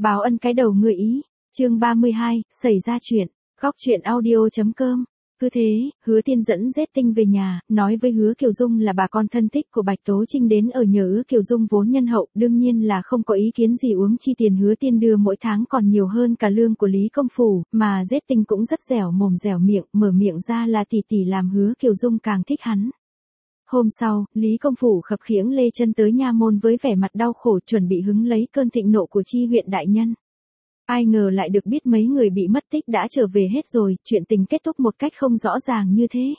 Báo ân cái đầu người ý. Chương 32, xảy ra chuyện. Góc truyện audio.com. Cứ thế, Hứa Tiên dẫn Dết Tinh về nhà, nói với Hứa Kiều Dung là bà con thân thích của Bạch Tố Trinh đến ở nhờ. Hứa Kiều Dung vốn nhân hậu, đương nhiên là không có ý kiến gì uống chi tiền Hứa Tiên đưa mỗi tháng còn nhiều hơn cả lương của Lý Công Phủ, mà Dết Tinh cũng rất dẻo mồm dẻo miệng, mở miệng ra là tỷ tỷ làm Hứa Kiều Dung càng thích hắn. Hôm sau, Lý Công Phủ khập khiễng lê chân tới nha môn với vẻ mặt đau khổ chuẩn bị hứng lấy cơn thịnh nộ của chi huyện đại nhân. Ai ngờ lại được biết mấy người bị mất tích đã trở về hết rồi, chuyện tình kết thúc một cách không rõ ràng như thế.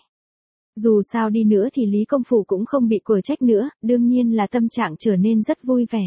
Dù sao đi nữa thì Lý Công Phủ cũng không bị quở trách nữa, đương nhiên là tâm trạng trở nên rất vui vẻ.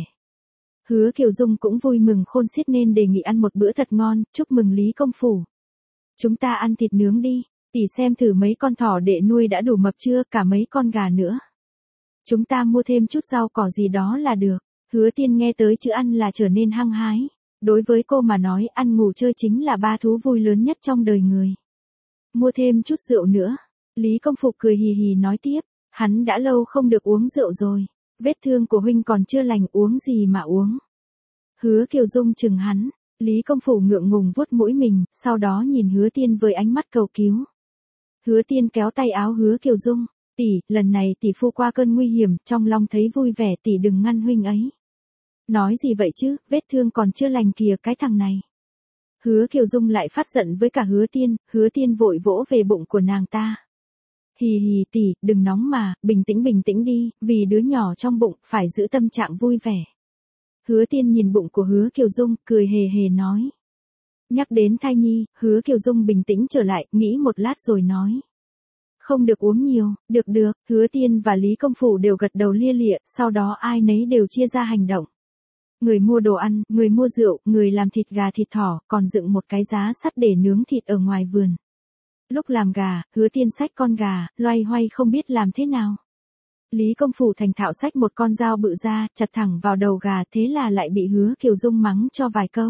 Hứa Kiều Dung cũng vui mừng khôn xiết nên đề nghị ăn một bữa thật ngon, chúc mừng Lý Công Phủ. Chúng ta ăn thịt nướng đi, tỷ xem thử mấy con thỏ đệ nuôi đã đủ mập chưa, cả mấy con gà nữa. Chúng ta mua thêm chút rau cỏ gì đó là được. Hứa Tiên nghe tới chữ ăn là trở nên hăng hái. Đối với cô mà nói ăn ngủ chơi chính là ba thú vui lớn nhất trong đời người. Mua thêm chút rượu nữa. Lý Công Phục cười hì hì nói tiếp. Hắn đã lâu không được uống rượu rồi. Vết thương của huynh còn chưa lành uống gì mà uống. Hứa Kiều Dung chừng hắn. Lý Công Phủ ngượng ngùng vuốt mũi mình, sau đó nhìn Hứa Tiên với ánh mắt cầu cứu. Hứa Tiên kéo tay áo Hứa Kiều Dung. Tỷ, lần này tỷ phu qua cơn nguy hiểm, trong lòng thấy vui vẻ, tỷ đừng ngăn huynh ấy. Nói gì vậy chứ, vết thương còn chưa lành kìa cái thằng này. Hứa Kiều Dung lại phát giận với cả Hứa Tiên vội vỗ về bụng của nàng ta. Hì hì tỷ, đừng nóng mà, bình tĩnh đi, vì đứa nhỏ trong bụng phải giữ tâm trạng vui vẻ. Hứa Tiên nhìn bụng của Hứa Kiều Dung, cười hề hề nói. Nhắc đến thai nhi, Hứa Kiều Dung bình tĩnh trở lại, nghĩ một lát rồi nói. Không được uống nhiều, được, Hứa Tiên và Lý Công Phủ đều gật đầu lia lịa, sau đó ai nấy đều chia ra hành động. Người mua đồ ăn, người mua rượu, người làm thịt gà thịt thỏ, còn dựng một cái giá sắt để nướng thịt ở ngoài vườn. Lúc làm gà, Hứa Tiên xách con gà, loay hoay không biết làm thế nào. Lý Công Phủ thành thạo xách một con dao bự ra, chặt thẳng vào đầu gà, thế là lại bị Hứa Kiều Dung mắng cho vài câu.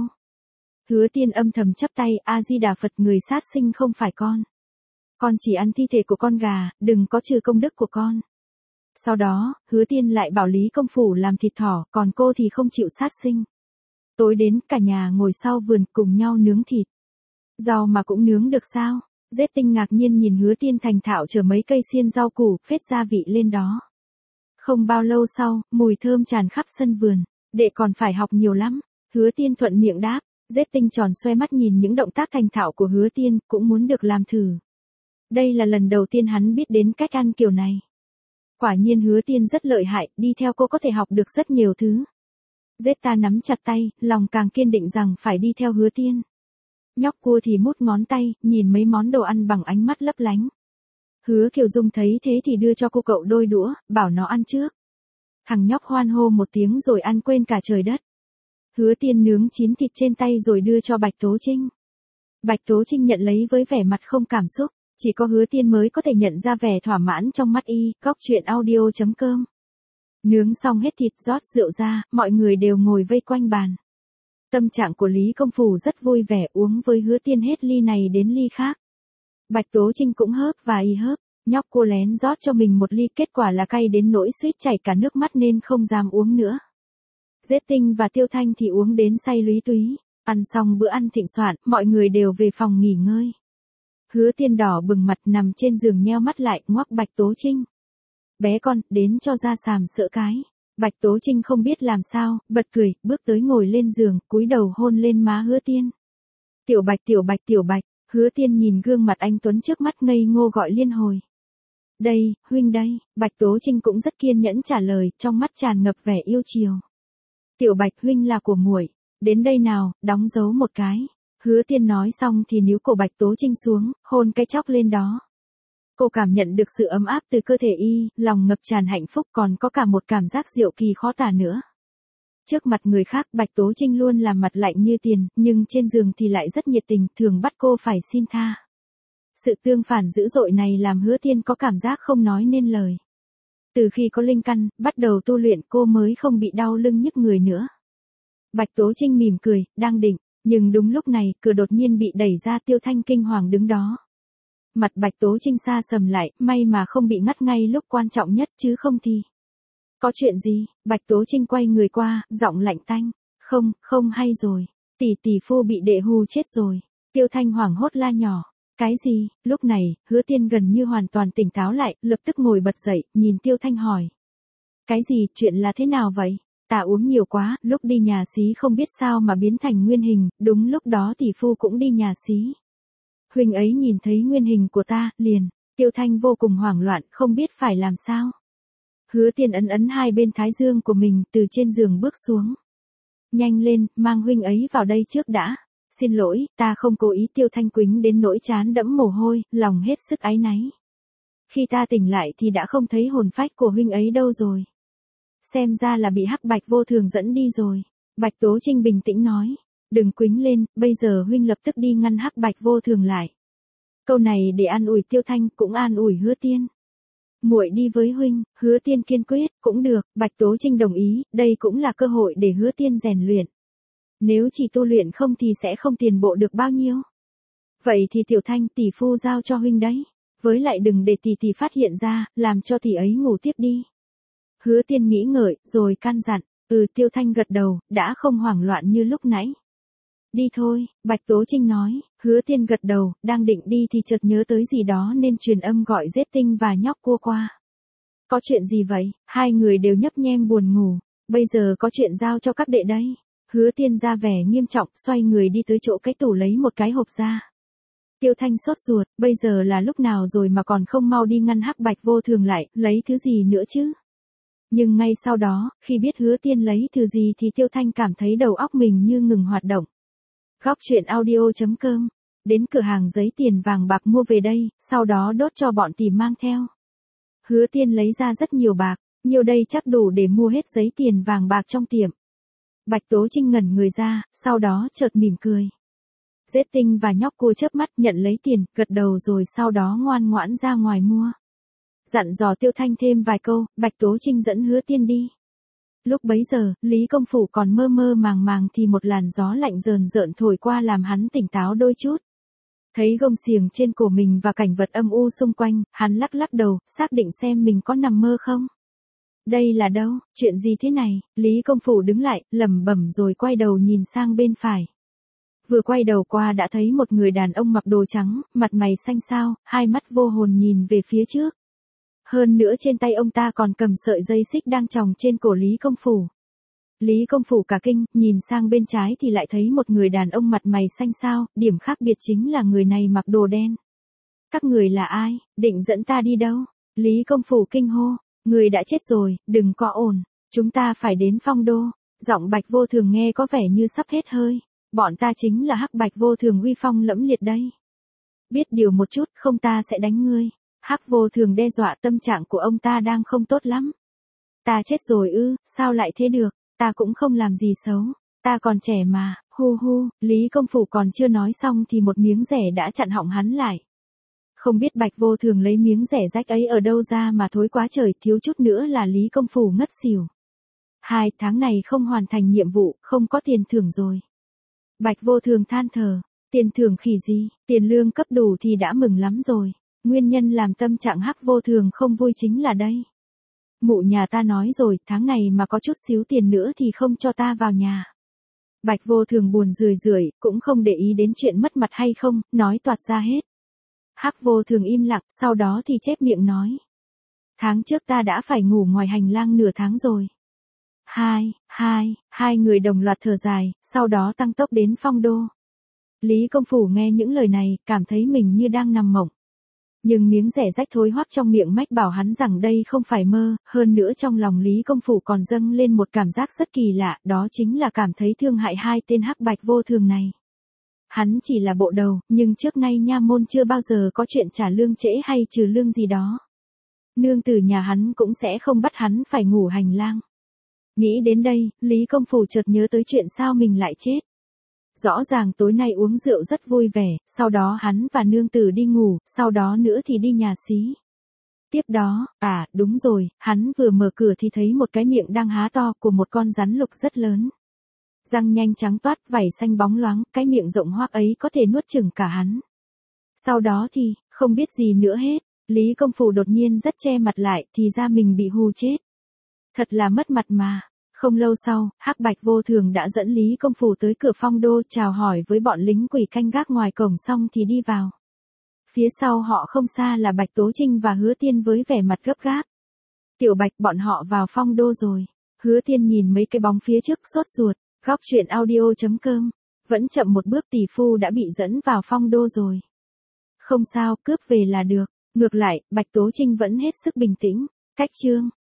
Hứa Tiên âm thầm chắp tay, A-di-đà Phật, người sát sinh không phải con. Con chỉ ăn thi thể của con gà, đừng có trừ công đức của con. Sau đó, Hứa Tiên lại bảo Lý Công Phủ làm thịt thỏ, còn cô thì không chịu sát sinh. Tối đến, cả nhà ngồi sau vườn cùng nhau nướng thịt. Rau mà cũng nướng được sao? Dết Tinh ngạc nhiên nhìn Hứa Tiên thành thạo chở mấy cây xiên rau củ, phết gia vị lên đó. Không bao lâu sau, mùi thơm tràn khắp sân vườn. Đệ còn phải học nhiều lắm. Hứa Tiên thuận miệng đáp. Dết Tinh tròn xoe mắt nhìn những động tác thành thạo của Hứa Tiên, cũng muốn được làm thử. Đây là lần đầu tiên hắn biết đến cách ăn kiểu này. Quả nhiên Hứa Tiên rất lợi hại, đi theo cô có thể học được rất nhiều thứ. Zeta nắm chặt tay, lòng càng kiên định rằng phải đi theo Hứa Tiên. Nhóc cua thì mút ngón tay, nhìn mấy món đồ ăn bằng ánh mắt lấp lánh. Hứa Kiều Dung thấy thế thì đưa cho cô cậu đôi đũa, bảo nó ăn trước. Thằng nhóc hoan hô một tiếng rồi ăn quên cả trời đất. Hứa Tiên nướng chín thịt trên tay rồi đưa cho Bạch Tố Trinh. Bạch Tố Trinh nhận lấy với vẻ mặt không cảm xúc. Chỉ có Hứa Tiên mới có thể nhận ra vẻ thỏa mãn trong mắt y. Góc truyện audio.com. Nướng xong hết thịt, rót rượu ra, mọi người đều ngồi vây quanh bàn. Tâm trạng của Lý Công Phủ rất vui vẻ, uống với Hứa Tiên hết ly này đến ly khác. Bạch Tố Trinh cũng hớp và y hớp, nhóc cô lén rót cho mình một ly, kết quả là cay đến nỗi suýt chảy cả nước mắt nên không dám uống nữa. Dết Tinh và Tiêu Thanh thì uống đến say lúy túy. Ăn xong bữa ăn thịnh soạn, mọi người đều về phòng nghỉ ngơi. Hứa Tiên đỏ bừng mặt nằm trên giường nheo mắt lại, ngoắc Bạch Tố Trinh. Bé con, đến cho ra sàm sỡ cái. Bạch Tố Trinh không biết làm sao, bật cười, bước tới ngồi lên giường, cúi đầu hôn lên má Hứa Tiên. Tiểu Bạch, Hứa Tiên nhìn gương mặt anh tuấn trước mắt ngây ngô gọi liên hồi. Đây, huynh đây, Bạch Tố Trinh cũng rất kiên nhẫn trả lời, trong mắt tràn ngập vẻ yêu chiều. Tiểu Bạch huynh là của muội, đến đây nào, đóng dấu một cái. Hứa Tiên nói xong thì níu cổ Bạch Tố Trinh xuống, hôn cái chóc lên đó. Cô cảm nhận được sự ấm áp từ cơ thể y, lòng ngập tràn hạnh phúc, còn có cả một cảm giác diệu kỳ khó tả nữa. Trước mặt người khác Bạch Tố Trinh luôn làm mặt lạnh như tiền, nhưng trên giường thì lại rất nhiệt tình, thường bắt cô phải xin tha. Sự tương phản dữ dội này làm Hứa Tiên có cảm giác không nói nên lời. Từ khi có linh căn, bắt đầu tu luyện cô mới không bị đau lưng nhức người nữa. Bạch Tố Trinh mỉm cười, đang định. Nhưng đúng lúc này, cửa đột nhiên bị đẩy ra, Tiêu Thanh kinh hoàng đứng đó. Mặt Bạch Tố Trinh xa sầm lại, may mà không bị ngắt ngay lúc quan trọng nhất chứ không thì. Có chuyện gì? Bạch Tố Trinh quay người qua, giọng lạnh tanh. Không hay rồi. Tỷ phu bị đệ hù chết rồi. Tiêu Thanh hoảng hốt la nhỏ. Cái gì? Lúc này, Hứa Tiên gần như hoàn toàn tỉnh táo lại, lập tức ngồi bật dậy, nhìn Tiêu Thanh hỏi. Cái gì, chuyện là thế nào vậy? Ta uống nhiều quá, lúc đi nhà xí không biết sao mà biến thành nguyên hình, đúng lúc đó tỷ phu cũng đi nhà xí. Huynh ấy nhìn thấy nguyên hình của ta, liền. Tiêu Thanh vô cùng hoảng loạn, không biết phải làm sao. Hứa Tiên ấn ấn hai bên thái dương của mình, từ trên giường bước xuống. Nhanh lên, mang huynh ấy vào đây trước đã. Xin lỗi, ta không cố ý. Tiêu Thanh quĩnh đến nỗi trán đẫm mồ hôi, lòng hết sức áy náy. Khi ta tỉnh lại thì đã không thấy hồn phách của huynh ấy đâu rồi. Xem ra là bị Hắc Bạch Vô Thường dẫn đi rồi. Bạch Tố Trinh bình tĩnh nói. Đừng quĩnh lên, bây giờ huynh lập tức đi ngăn Hắc Bạch Vô Thường lại. Câu này để an ủi Tiêu Thanh, cũng an ủi Hứa Tiên. Muội đi với huynh. Hứa Tiên kiên quyết. Cũng được. Bạch Tố Trinh đồng ý, đây cũng là cơ hội để Hứa Tiên rèn luyện. Nếu chỉ tu luyện không thì sẽ không tiền bộ được bao nhiêu. Vậy thì Tiểu Thanh, tỷ phu giao cho huynh đấy. Với lại đừng để tỷ phát hiện ra, làm cho tỷ ấy ngủ tiếp đi. Hứa Tiên nghĩ ngợi, rồi căn dặn. Tiêu Thanh gật đầu, đã không hoảng loạn như lúc nãy. Đi thôi, Bạch Tố Trinh nói. Hứa Tiên gật đầu, đang định đi thì chợt nhớ tới gì đó nên truyền âm gọi Giết Tinh và Nhóc Cua qua. Có chuyện gì vậy? Hai người đều nhấp nhem buồn ngủ. Bây giờ có chuyện giao cho các đệ đấy. Hứa Tiên ra vẻ nghiêm trọng, xoay người đi tới chỗ cái tủ lấy một cái hộp ra. Tiêu Thanh sốt ruột, bây giờ là lúc nào rồi mà còn không mau đi ngăn Hắc Bạch Vô Thường lại, lấy thứ gì nữa chứ? Nhưng ngay sau đó, khi biết Hứa Tiên lấy thứ gì thì Tiêu Thanh cảm thấy đầu óc mình như ngừng hoạt động. Góc truyện audio.com. Đến cửa hàng giấy tiền vàng bạc mua về đây, sau đó đốt cho bọn tìm mang theo. Hứa Tiên lấy ra rất nhiều bạc, nhiều đây chắc đủ để mua hết giấy tiền vàng bạc trong tiệm. Bạch Tố Trinh ngẩn người ra, sau đó chợt mỉm cười. Giết Tinh và Nhóc Cua chớp mắt nhận lấy tiền, gật đầu rồi sau đó ngoan ngoãn ra ngoài mua. Dặn dò Tiêu Thanh thêm vài câu, Bạch Tố Trinh dẫn Hứa Tiên đi. Lúc bấy giờ, Lý Công Phủ còn mơ mơ màng màng thì một làn gió lạnh rờn rợn thổi qua làm hắn tỉnh táo đôi chút. Thấy gông xiềng trên cổ mình và cảnh vật âm u xung quanh, hắn lắc lắc đầu, xác định xem mình có nằm mơ không. Đây là đâu, chuyện gì thế này? Lý Công Phủ đứng lại, lẩm bẩm rồi quay đầu nhìn sang bên phải. Vừa quay đầu qua đã thấy một người đàn ông mặc đồ trắng, mặt mày xanh xao, hai mắt vô hồn nhìn về phía trước. Hơn nữa trên tay ông ta còn cầm sợi dây xích đang chòng trên cổ Lý Công Phủ. Lý Công Phủ cả kinh, nhìn sang bên trái thì lại thấy một người đàn ông mặt mày xanh xao, điểm khác biệt chính là người này mặc đồ đen. Các người là ai, định dẫn ta đi đâu? Lý Công Phủ kinh hô, người đã chết rồi, đừng có ồn, chúng ta phải đến Phong Đô. Giọng Bạch Vô Thường nghe có vẻ như sắp hết hơi, bọn ta chính là Hắc Bạch Vô Thường uy phong lẫm liệt đây. Biết điều một chút, không ta sẽ đánh ngươi. Hắc Vô Thường đe dọa, tâm trạng của ông ta đang không tốt lắm. Ta chết rồi ư, sao lại thế được, ta cũng không làm gì xấu, ta còn trẻ mà, hu hu. Lý Công Phủ còn chưa nói xong thì một miếng rẻ đã chặn họng hắn lại. Không biết Bạch Vô Thường lấy miếng rẻ rách ấy ở đâu ra mà thối quá trời, thiếu chút nữa là Lý Công Phủ ngất xỉu. 2 tháng này không hoàn thành nhiệm vụ, không có tiền thưởng rồi. Bạch Vô Thường than thở, tiền thưởng khỉ gì, tiền lương cấp đủ thì đã mừng lắm rồi. Nguyên nhân làm tâm trạng Hắc Vô Thường không vui chính là đây. Mụ nhà ta nói rồi, tháng này mà có chút xíu tiền nữa thì không cho ta vào nhà. Bạch Vô Thường buồn rười rượi, cũng không để ý đến chuyện mất mặt hay không, nói toạc ra hết. Hắc Vô Thường im lặng, sau đó thì chép miệng nói. Tháng trước ta đã phải ngủ ngoài hành lang nửa tháng rồi. Hai người đồng loạt thở dài, sau đó tăng tốc đến Phong Đô. Lý Công Phủ nghe những lời này, cảm thấy mình như đang nằm mộng. Nhưng miếng rẻ rách thối hoắc trong miệng mách bảo hắn rằng đây không phải mơ, hơn nữa trong lòng Lý Công Phủ còn dâng lên một cảm giác rất kỳ lạ, đó chính là cảm thấy thương hại hai tên Hắc Bạch Vô Thường này. Hắn chỉ là bộ đầu, nhưng trước nay nha môn chưa bao giờ có chuyện trả lương trễ hay trừ lương gì đó. Nương tử nhà hắn cũng sẽ không bắt hắn phải ngủ hành lang. Nghĩ đến đây, Lý Công Phủ chợt nhớ tới chuyện sao mình lại chết. Rõ ràng tối nay uống rượu rất vui vẻ, sau đó hắn và nương tử đi ngủ, sau đó nữa thì đi nhà xí. Tiếp đó, đúng rồi, hắn vừa mở cửa thì thấy một cái miệng đang há to của một con rắn lục rất lớn. Răng nhanh trắng toát, vảy xanh bóng loáng, cái miệng rộng hoác ấy có thể nuốt chửng cả hắn. Sau đó thì, không biết gì nữa hết, Lý Công Phủ đột nhiên rất che mặt lại, thì ra mình bị hù chết. Thật là mất mặt mà. Không lâu sau, Hắc Bạch vô thường đã dẫn Lý Công Phủ tới cửa phong đô chào hỏi với bọn lính quỷ canh gác ngoài cổng xong thì đi vào. Phía sau họ không xa là Bạch Tố Trinh và Hứa Tiên với vẻ mặt gấp gáp. Tiểu Bạch, bọn họ vào phong đô rồi. Hứa Tiên nhìn mấy cái bóng phía trước sốt ruột. Góc truyện audio.com. Vẫn chậm một bước, tỷ phu đã bị dẫn vào phong đô rồi. Không sao, cướp về là được. Ngược lại, Bạch Tố Trinh vẫn hết sức bình tĩnh. Cách chương